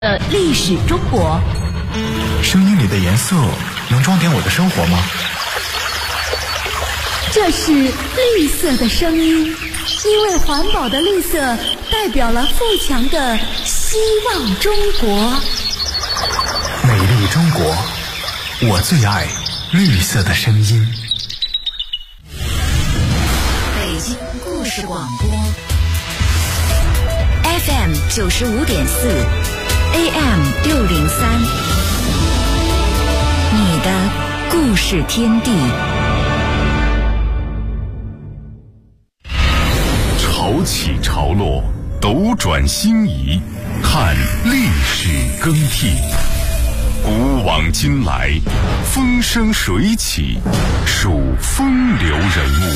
历史中国。 声音里的颜色能装点我的生活吗？ 这是绿色的声音，因为环保的绿色代表了富强的希望中国。 美丽中国，我最爱绿色的声音。 北京故事广播 FM 95.4 AM 603，你的故事天地。 潮起潮落，斗转星移，看历史更替。古往今来，风生水起，数风流人物。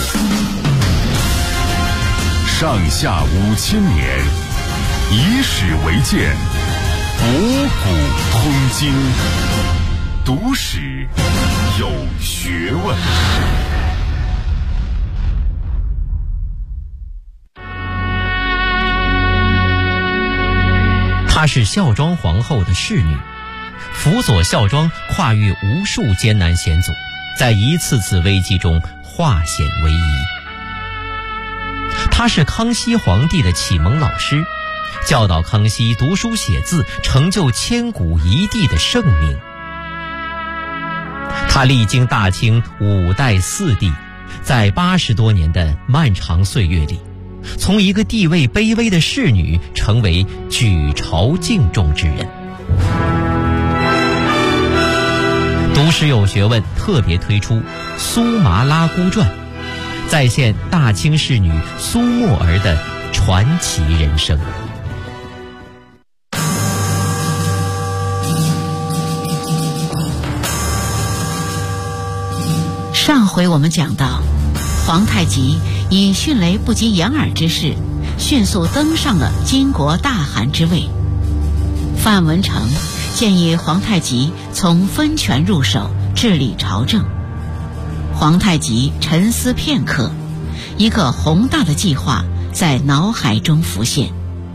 上下5000年，以史为鉴，博古通今，读史有学问。 她是孝庄皇后的侍女，辅佐孝庄跨越无数艰难险阻，在一次次危机中化险为夷。她是康熙皇帝的启蒙老师，教导康熙读书写字，成就千古一帝的盛名。她历经大清5代4帝，在80多年的漫长岁月里，从一个地位卑微的侍女成为举朝敬重之人。读史有学问特别推出《苏麻拉姑传》，再现大清侍女苏沫儿的传奇人生。 上回我们讲到，皇太极以迅雷不及掩耳之势，迅速登上了金国大汗之位。范文成建议皇太极从分权入手治理朝政。皇太极沉思片刻，一个宏大的计划在脑海中浮现。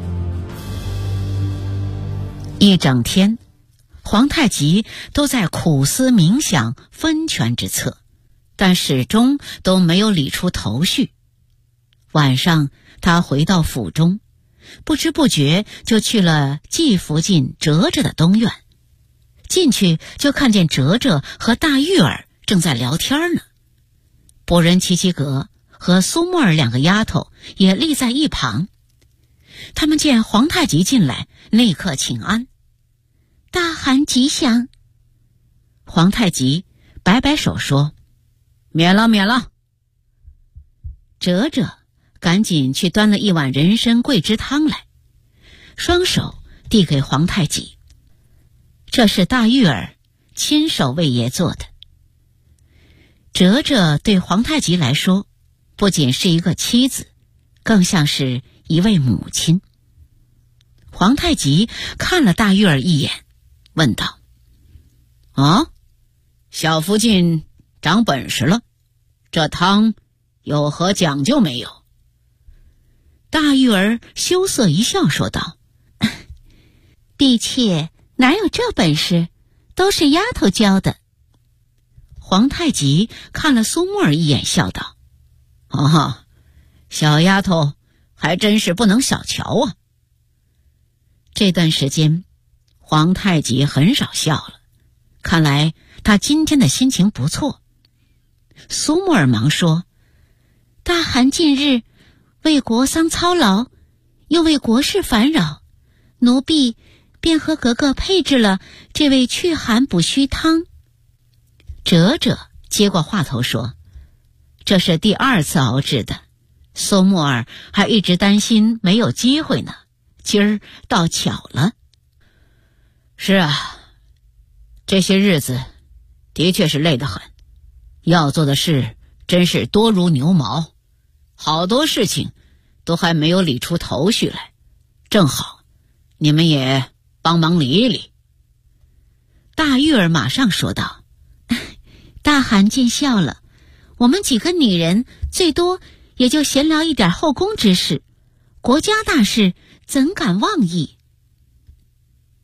一整天，皇太极都在苦思冥想分权之策，但始终都没有理出头绪。晚上，他回到府中，不知不觉就去了季福晋哲哲的东院。进去就看见哲哲和大玉儿正在聊天呢。博人齐齐格和苏沫儿2个丫头也立在一旁。他们见皇太极进来，立刻请安。大汗吉祥。皇太极摆摆手说：免了免了。哲哲赶紧去端了一碗人参桂枝汤来，双手递给皇太极。这是大玉儿亲手为爷做的。哲哲对皇太极来说，不仅是一个妻子，更像是一位母亲。皇太极看了大玉儿一眼，问道：啊，小福晋长本事了，这汤有何讲究没有？大玉儿羞涩一笑说道：婢妾哪有这本事，都是丫头教的。皇太极看了苏沫儿一眼，笑道：啊，小丫头还真是不能小瞧啊。这段时间皇太极很少笑了，看来他今天的心情不错。苏沫儿忙说：大汗近日为国丧操劳，又为国事烦扰，奴婢便和格格配制了这位祛寒补虚汤。哲哲接过话头说：这是第2次熬制的，苏沫儿还一直担心没有机会呢，今儿倒巧了。是啊，这些日子的确是累得很，要做的事真是多如牛毛，好多事情都还没有理出头绪来，正好你们也帮忙理一理。大玉儿马上说道：大汗见笑了，我们几个女人最多也就闲聊一点后宫之事，国家大事怎敢妄议。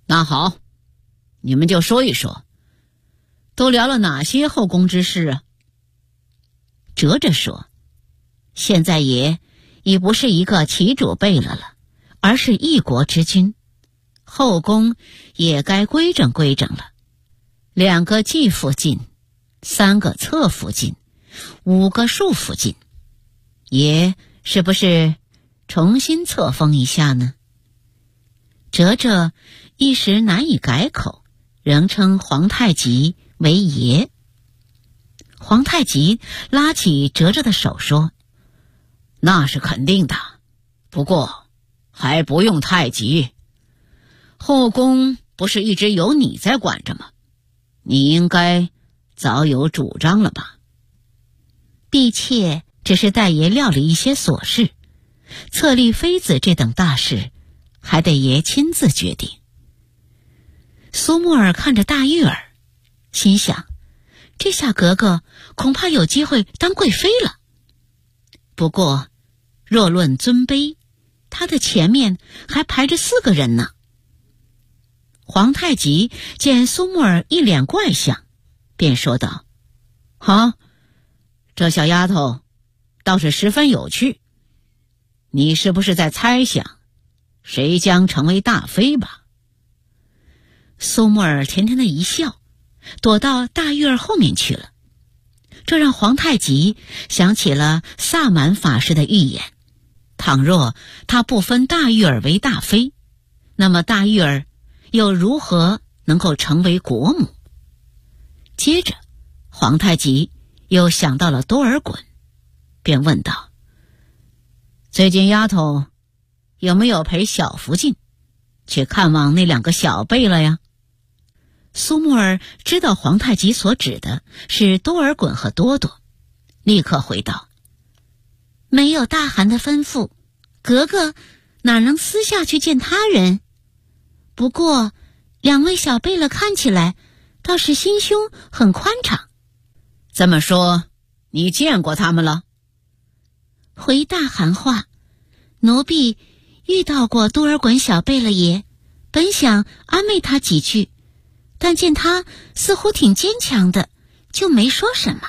那好，你们就说一说，都聊了哪些后宫之事啊？哲哲说，现在爷已不是一个齐主贝勒了，而是一国之君，后宫也该规整规整了。2个继父进，3个侧父进，5个庶父进，爷是不是重新册封一下呢？哲哲一时难以改口，仍称皇太极为爷。皇太极拉起哲哲的手说，那是肯定的，不过还不用太急，后宫不是一直由你在管着吗？你应该早有主张了吧？婢妾只是代爷料理一些琐事，册立妃子这等大事还得爷亲自决定。苏沫儿看着大玉儿，心想，这下格格恐怕有机会当贵妃了。不过若论尊卑，她的前面还排着4个人呢。皇太极见苏沫儿一脸怪相，便说道，这小丫头倒是十分有趣，你是不是在猜想谁将成为大妃吧？苏沫儿甜甜的一笑，躲到大玉儿后面去了。这让皇太极想起了萨满法师的预言，倘若他不分大玉儿为大妃，那么大玉儿又如何能够成为国母？接着皇太极又想到了多尔衮，便问道，最近丫头有没有陪小福晋去看望那2个小贝勒呀？苏沫儿知道皇太极所指的是多尔衮和多多，立刻回道，没有大汗的吩咐，格格哪能私下去见他人？不过2位小贝勒看起来倒是心胸很宽敞。这么说，你见过他们了？回大汗话，奴婢遇到过多尔衮小贝勒爷，本想安慰他几句，但见他似乎挺坚强的，就没说什么。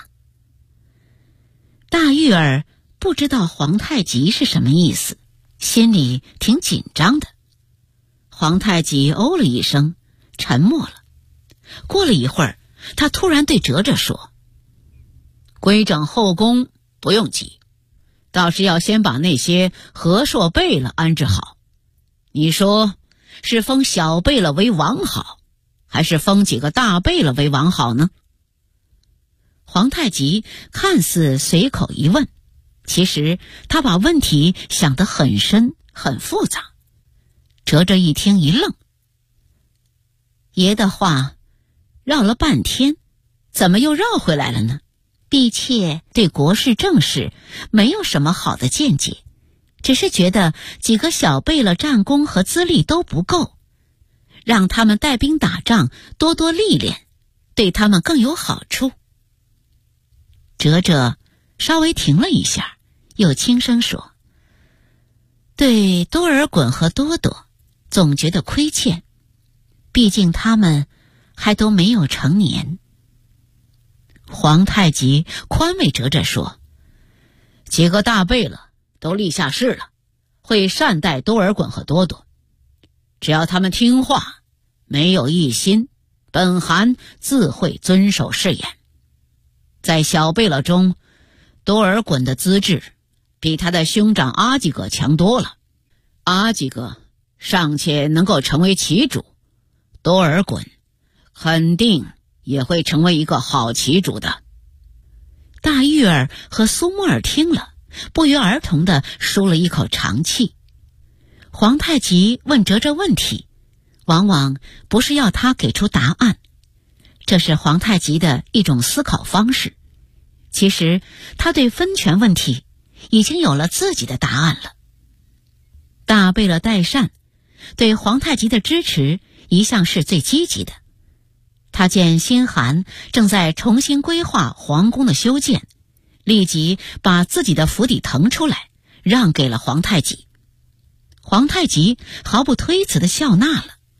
大玉儿不知道皇太极是什么意思，心里挺紧张的。皇太极哦了一声，沉默了。过了一会儿，他突然对哲哲说，规整后宫不用急，倒是要先把那些和硕贝勒安置好。你说是封小贝勒为王好，还是封几个大贝勒为王好呢？皇太极看似随口一问，其实他把问题想得很深很复杂。哲哲一听一愣，爷的话绕了半天，怎么又绕回来了呢？婢妾对国事政事没有什么好的见解，只是觉得几个小贝勒战功和资历都不够，让他们带兵打仗，多多历练，对他们更有好处。哲哲稍微停了一下，又轻声说，对多尔衮和多多总觉得亏欠，毕竟他们还都没有成年。皇太极宽慰哲哲说，几个大贝勒都立下誓了，会善待多尔衮和多多，只要他们听话，没有异心，本汗自会遵守誓言。在小贝勒中，多尔衮的资质比他的兄长阿济格强多了，阿济格尚且能够成为旗主，多尔衮肯定也会成为一个好旗主的。大玉儿和苏沫儿听了，不约而同地舒了一口长气。皇太极问哲哲问题，往往不是要他给出答案，这是皇太极的一种思考方式。其实他对分权问题已经有了自己的答案了。大贝勒代善对皇太极的支持一向是最积极的。他见辛寒正在重新规划皇宫的修建，立即把自己的府邸腾出来，让给了皇太极。皇太极毫不推辞地笑纳了，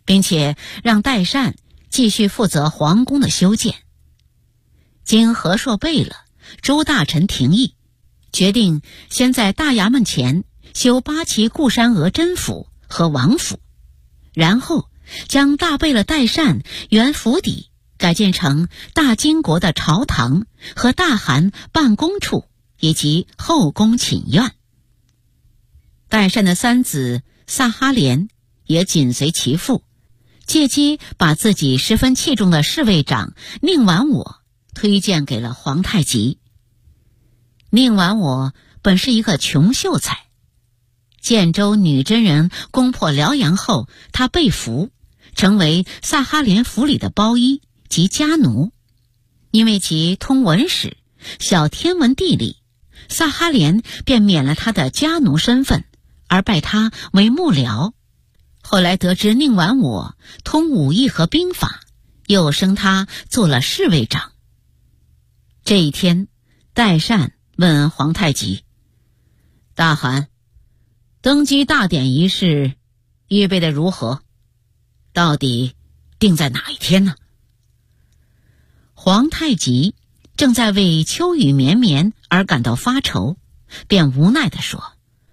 并且让代善继续负责皇宫的修建。经和硕贝勒、诸大臣廷议，决定先在大衙门前修8旗固山额真府和王府，然后将大贝勒代善原府邸改建成大金国的朝堂和大汗办公处以及后宫寝院。代善的3子萨哈连也紧随其父，借机把自己十分器重的侍卫长宁完我推荐给了皇太极。宁完我本是一个穷秀才，建州女真人攻破辽阳后，他被俘，成为萨哈连府里的包衣及家奴。因为其通文史，晓天文地理，萨哈连便免了他的家奴身份，而拜他为幕僚。后来得知宁完我通武艺和兵法，又升他做了侍卫长。这一天，代善问皇太极：大汗，登基大典仪式预备的如何？到底定在哪一天呢？皇太极正在为秋雨绵绵而感到发愁，便无奈地说：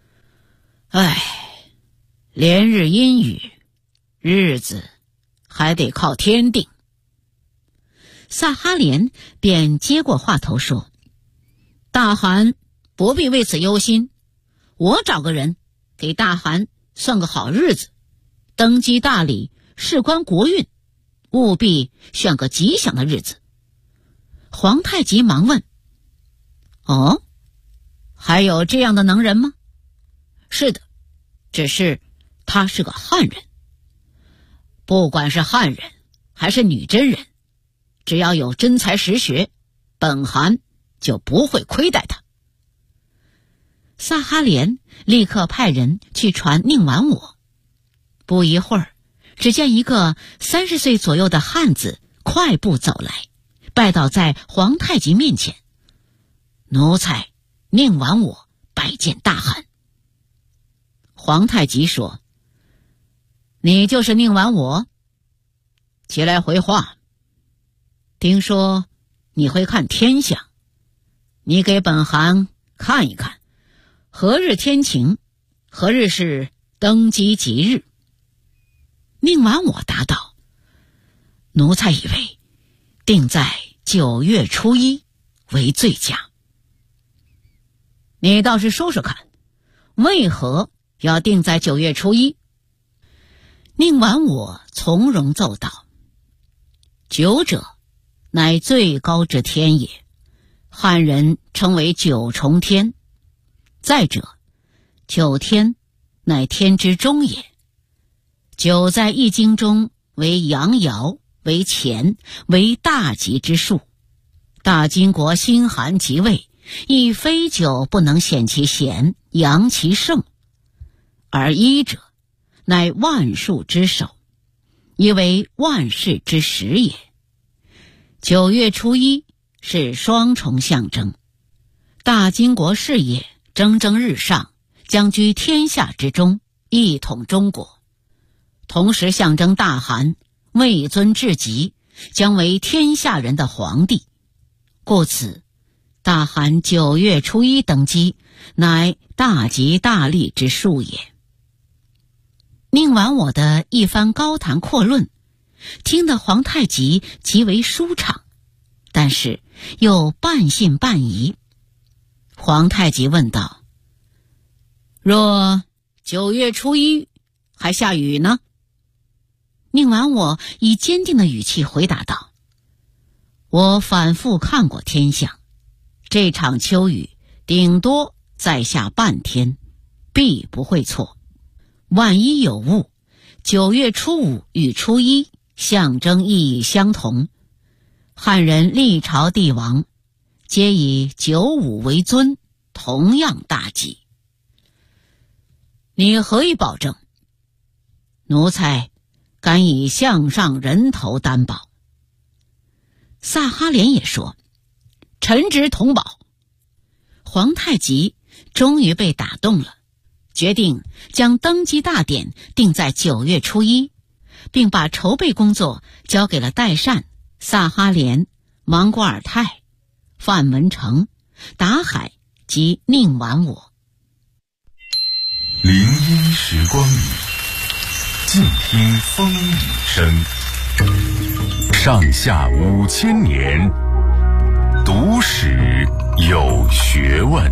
连日阴雨，日子还得靠天定。萨哈连便接过话头说：大汗不必为此忧心，我找个人给大汗算个好日子，登基大礼，事关国运，务必选个吉祥的日子。皇太极忙问：哦，还有这样的能人吗？是的，只是他是个汉人。不管是汉人还是女真人，只要有真才实学，本汗就不会亏待他。萨哈连立刻派人去传宁完我。不一会儿，只见一个30岁左右的汉子快步走来，拜倒在皇太极面前：奴才宁完我拜见大汗。皇太极说：你就是宁完我？起来回话。听说你会看天象，你给本汗看一看，何日天晴，何日是登基吉日。宁完我答道：奴才以为定在9月初1为最佳。你倒是说说看，为何要定在9月初1？宁完我从容奏道：九者乃最高之天也，汉人称为9重天。再者，9天乃天之中也。9在易经中为阳爻，为乾，为大吉之数。大金国辛寒即位，亦非9不能显其贤，扬其盛。而1者乃万数之首，亦为万世之始也。9月初1是双重象征，大金国事业蒸蒸日上，将居天下之中，一统中国。同时象征大汗位尊至极，将为天下人的皇帝。故此大汗9月初1登基，乃大吉大利之数也。宁完我的一番高谈阔论，听得皇太极极为舒畅，但是又半信半疑。皇太极问道：若9月初1还下雨呢？宁完我以坚定的语气回答道：我反复看过天象，这场秋雨顶多再下半天，必不会错。万一有误，9月初5与初1象征意义相同，汉人历朝帝王皆以95为尊，同样大吉。你何以保证？奴才敢以项上人头担保。萨哈连也说：臣职同保。皇太极终于被打动了，决定将登基大典定在9月初1， 并把筹备工作交给了代善、萨哈连、莽古尔泰、范文成、达海及宁完我。 林荫时光里，静听风雨声。上下5000年，读史有学问。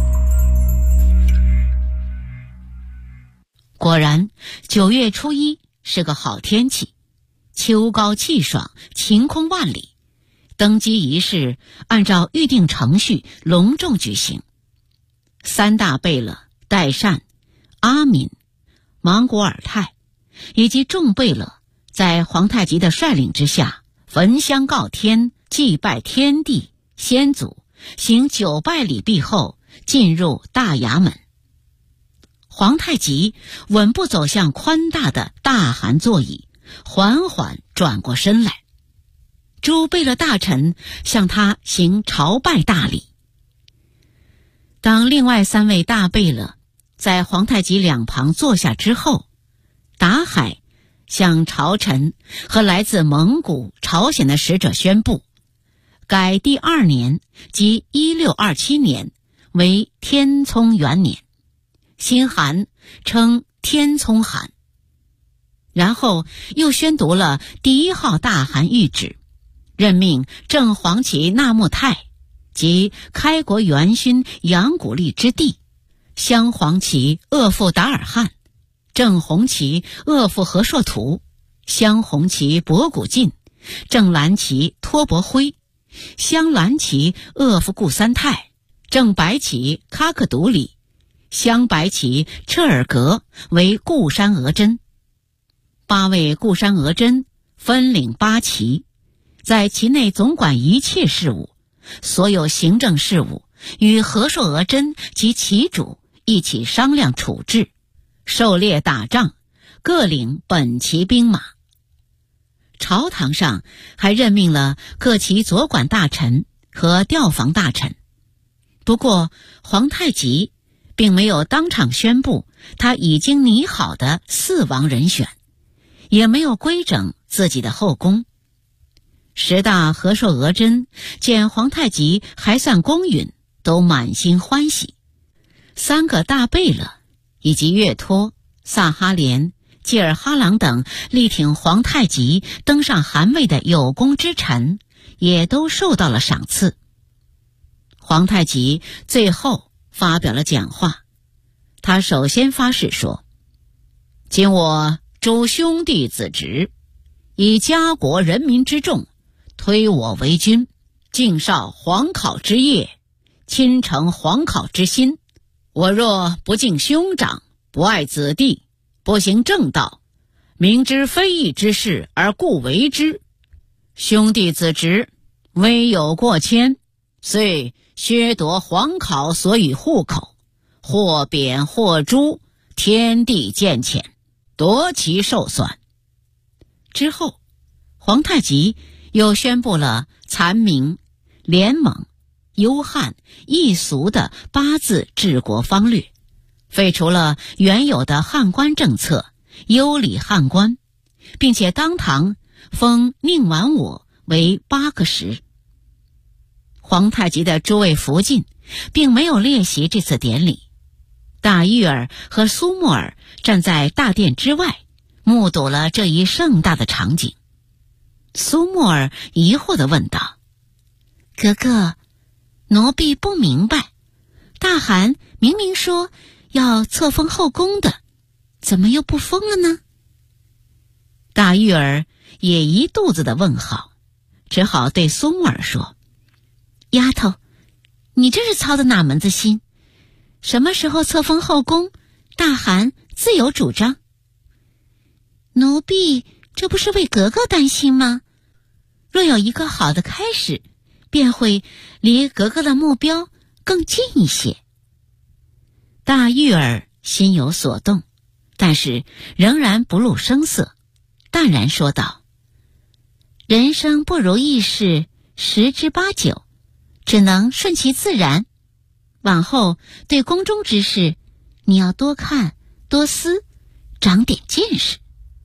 果然，9月初1是个好天气，秋高气爽，晴空万里。登基仪式按照预定程序隆重举行。3大贝勒代善、阿敏、莽古尔泰以及众贝勒在皇太极的率领之下，焚香告天，祭拜天地先祖，行9拜礼毕后，进入大衙门。皇太极稳步走向宽大的大汗座椅，缓缓转过身来。诸贝勒大臣向他行朝拜大礼。当另外3位大贝勒在皇太极两旁坐下之后，达海向朝臣和来自蒙古、朝鲜的使者宣布，改第2年，即1627年为天聪元年，新汗称天聪汗。然后又宣读了第1号大汗谕旨，任命正黄旗纳木泰及开国元勋杨古力之弟，镶黄旗鄂富达尔汗，正红旗鄂富和硕图，镶红旗博古进，正蓝旗托伯辉，镶蓝旗鄂富固三泰，正白旗喀克独里，镶白旗车尔格为固山额真。8位固山额真分领8旗，在其内总管一切事务，所有行政事务与和硕额真及旗主一起商量处置，狩猎打仗，各领本旗兵马。朝堂上还任命了各旗佐管大臣和调防大臣。不过皇太极并没有当场宣布他已经拟好的4王人选，也没有规整自己的后宫。10大和硕额真见皇太极还算公允，都满心欢喜。3个大贝勒以及岳托、萨哈连、济尔哈朗等力挺皇太极登上汗位的有功之臣，也都受到了赏赐。皇太极最后发表了讲话，他首先发誓说：今我诸兄弟子侄，以家国人民之重，推我为君，敬绍皇考之业，亲承皇考之心。我若不敬兄长，不爱子弟，不行正道，明知非义之事而故为之，兄弟子侄微有过谦，遂削夺皇考所与户口，或贬或诛，天地见谴，夺其寿算。之后，皇太极又宣布了残明、联盟、优汉、易俗的8字治国方略，废除了原有的汉官政策，优礼汉官，并且当堂封宁完我为8个时。皇太极的诸位福晋并没有列席这次典礼，大玉儿和苏木儿站在大殿之外，目睹了这一盛大的场景。苏木儿疑惑地问道：格格，奴婢不明白，大汗明明说要册封后宫的，怎么又不封了呢？大玉儿也一肚子的问号，只好对苏木儿说：丫头，你这是操的哪门子心？什么时候册封后宫，大汗自有主张。奴婢这不是为格格担心吗？若有一个好的开始，便会离格格的目标更近一些。大玉儿心有所动，但是仍然不露声色，淡然说道：人生不如意事10之8九，只能顺其自然。往后对宫中之事，你要多看多思，长点见识。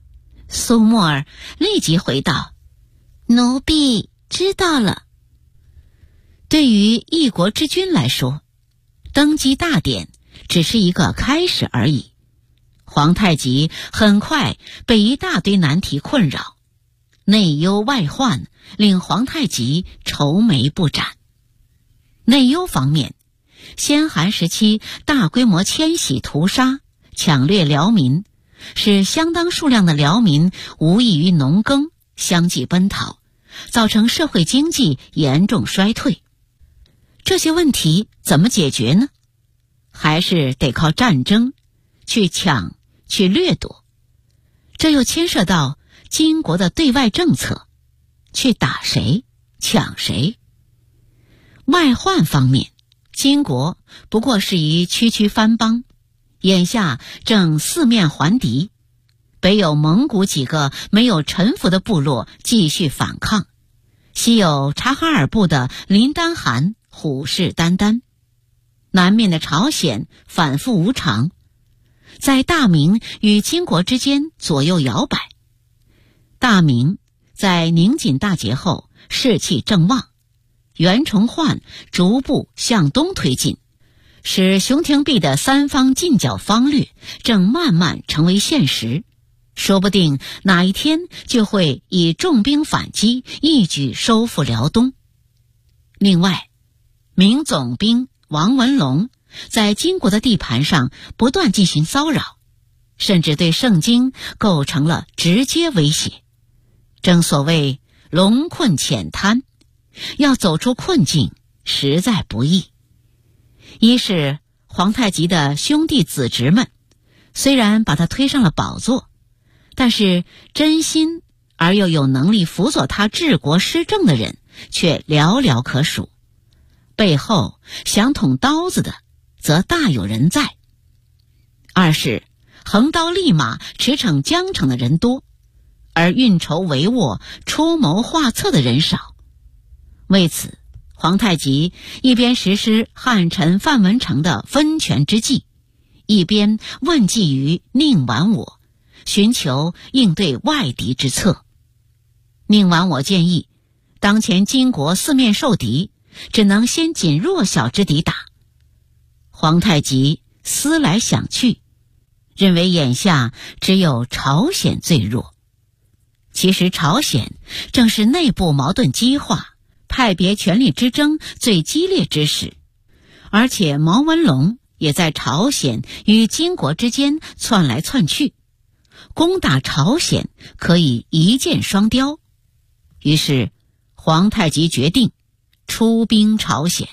苏沫儿立即回道：奴婢知道了。对于一国之君来说，登基大典只是一个开始而已。皇太极很快被一大堆难题困扰，内忧外患令皇太极愁眉不展。内忧方面，先寒时期大规模迁徙屠杀，抢掠辽民，使相当数量的辽民无异于农耕，相继奔逃，造成社会经济严重衰退。这些问题怎么解决呢？还是得靠战争，去抢，去掠夺。这又牵涉到金国的对外政策，去打谁，抢谁。外患方面，金国不过是一区区藩邦，眼下正四面还敌，北有蒙古几个没有臣服的部落继续反抗，西有察哈尔部的林丹汗虎视眈眈，南面的朝鲜反复无常，在大明与金国之间左右摇摆。大明在宁锦大捷后士气正旺，袁崇焕逐步向东推进，使熊廷弼的三方进剿方略正慢慢成为现实，说不定哪一天就会以重兵反击，一举收复辽东。另外，明总兵王文龙在金国的地盘上不断进行骚扰，甚至对盛京构成了直接威胁。正所谓龙困浅滩，要走出困境实在不易。一是皇太极的兄弟子侄们虽然把他推上了宝座，但是真心而又有能力辅佐他治国施政的人却寥寥可数，背后想捅刀子的则大有人在。二是横刀立马驰骋江城的人多，而运筹帷幄出谋划策的人少。为此，皇太极一边实施汉臣范文成的分权之计，一边问计于宁完我，寻求应对外敌之策。宁完我建议，当前金国四面受敌，只能先仅弱小之敌打。皇太极思来想去，认为眼下只有朝鲜最弱。其实朝鲜正是内部矛盾激化，派别权力之争最激烈之时，而且毛文龙也在朝鲜与金国之间窜来窜去，攻打朝鲜可以一箭双雕。于是皇太极决定出兵朝鲜。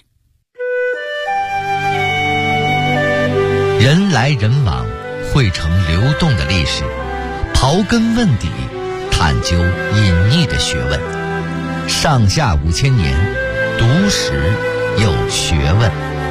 人来人往，汇成流动的历史，刨根问底，探究隐匿的学问。上下5000年，读史有学问。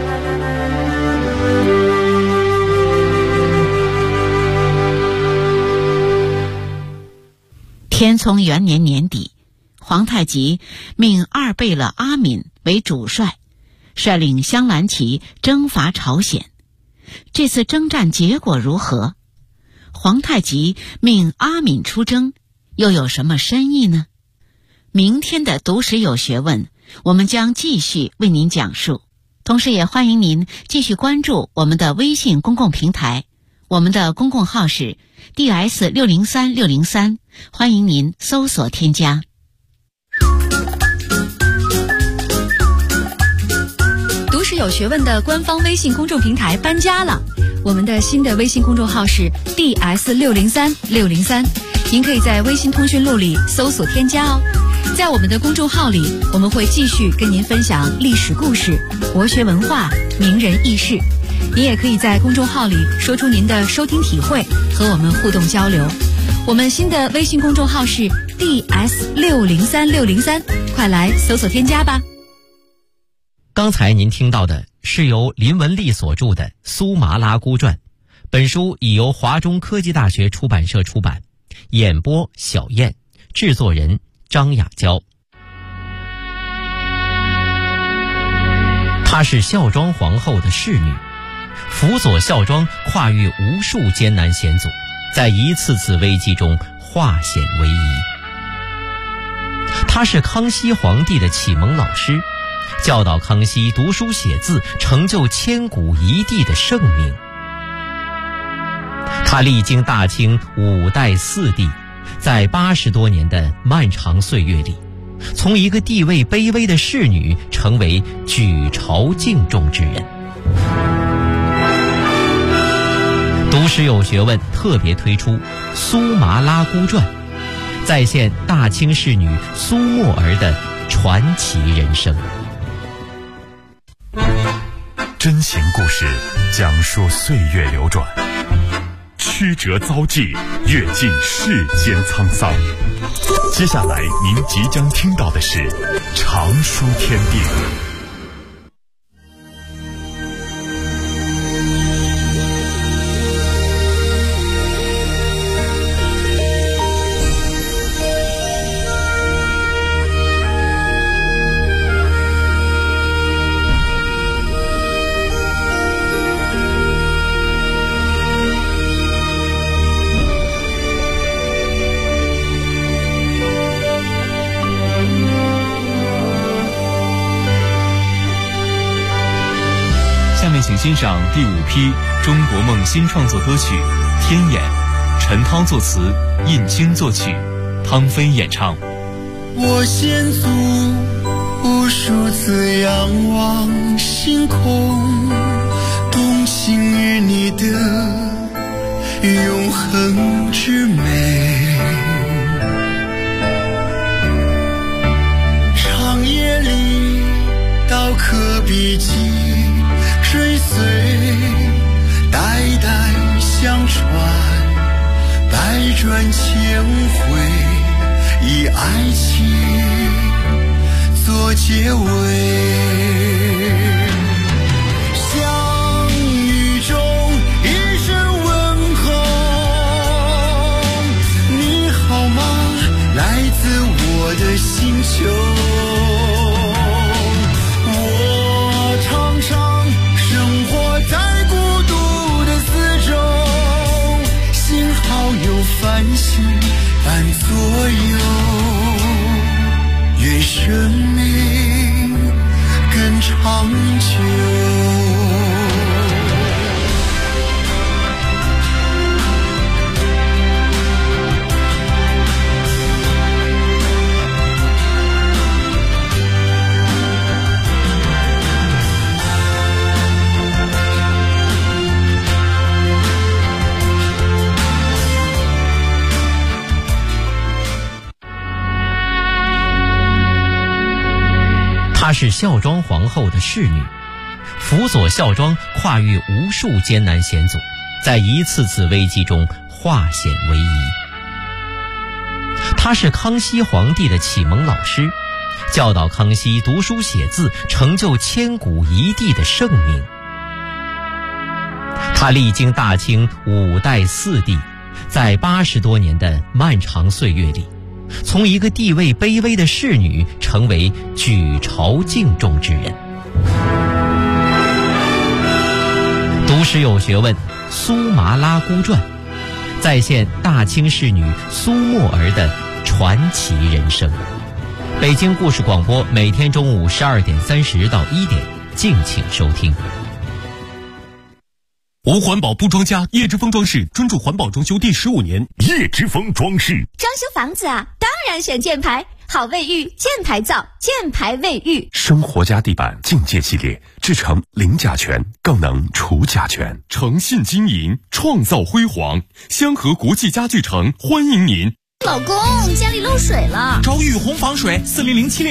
天聪元年年底，皇太极命二贝勒阿敏为主帅，率领镶蓝旗征伐朝鲜。这次征战结果如何？皇太极命阿敏出征，又有什么深意呢？明天的读史有学问，我们将继续为您讲述。同时也欢迎您继续关注我们的微信公共平台，我们的公共号是 DS603603，欢迎您搜索添加。 读史有学问的官方微信公众平台搬家了，我们的新的微信公众号是 DS603603，您可以在微信通讯录里搜索添加哦。在我们的公众号里，我们会继续跟您分享历史故事、国学文化、名人轶事。您也可以在公众号里说出您的收听体会，和我们互动交流。我们新的微信公众号是 DS603603，快来搜索添加吧。 刚才您听到的是由林文丽所著的《苏麻拉姑传》，本书已由华中科技大学出版社出版，演播小燕，制作人张雅娇。她是孝庄皇后的侍女，辅佐孝庄跨越无数艰难险阻，在一次次危机中化险为夷。他是康熙皇帝的启蒙老师，教导康熙读书写字，成就千古一帝的盛名。他历经大清5代4帝，在80多年的漫长岁月里，从一个地位卑微的侍女成为举朝敬重之人。读史有学问特别推出《苏麻拉姑传》，再现大清侍女苏沫儿的传奇人生。 真情故事讲述岁月流转，曲折遭际，阅尽世间沧桑。接下来您即将听到的是常书天地。 请欣赏第5批中国梦新创作歌曲《天眼》，陈涛作词，印青作曲，汤飞演唱。 我先祖无数次仰望星空，动情于你的永恒之美。长夜里刀刻笔迹，追随代代相传，百转千回，以爱情做结尾。相遇中一声问候，你好吗？来自我的星球。繁星伴左右，愿生命更长久。 她是孝庄皇后的侍女，辅佐孝庄跨越无数艰难险阻，在一次次危机中化险为夷。她是康熙皇帝的启蒙老师，教导康熙读书写字，成就千古一帝的盛名。她历经大清5代4帝，在80多年的漫长岁月里，从一个地位卑微的侍女成为举朝敬重之人。读史有学问，《苏麻拉姑传》，再现大清侍女苏沫儿的传奇人生。北京故事广播每天中午12点30到1点，敬请收听。 无环保不装家，叶之峰装饰专注环保装修第15年。 叶之峰装饰装修房子啊，当然选箭牌，好卫浴，箭牌造，箭牌卫浴。 生活家地板境界系列，制成零甲醛，更能除甲醛。诚信经营，创造辉煌。香河国际家具城欢迎您。 老公，家里漏水了， 找雨虹防水，4007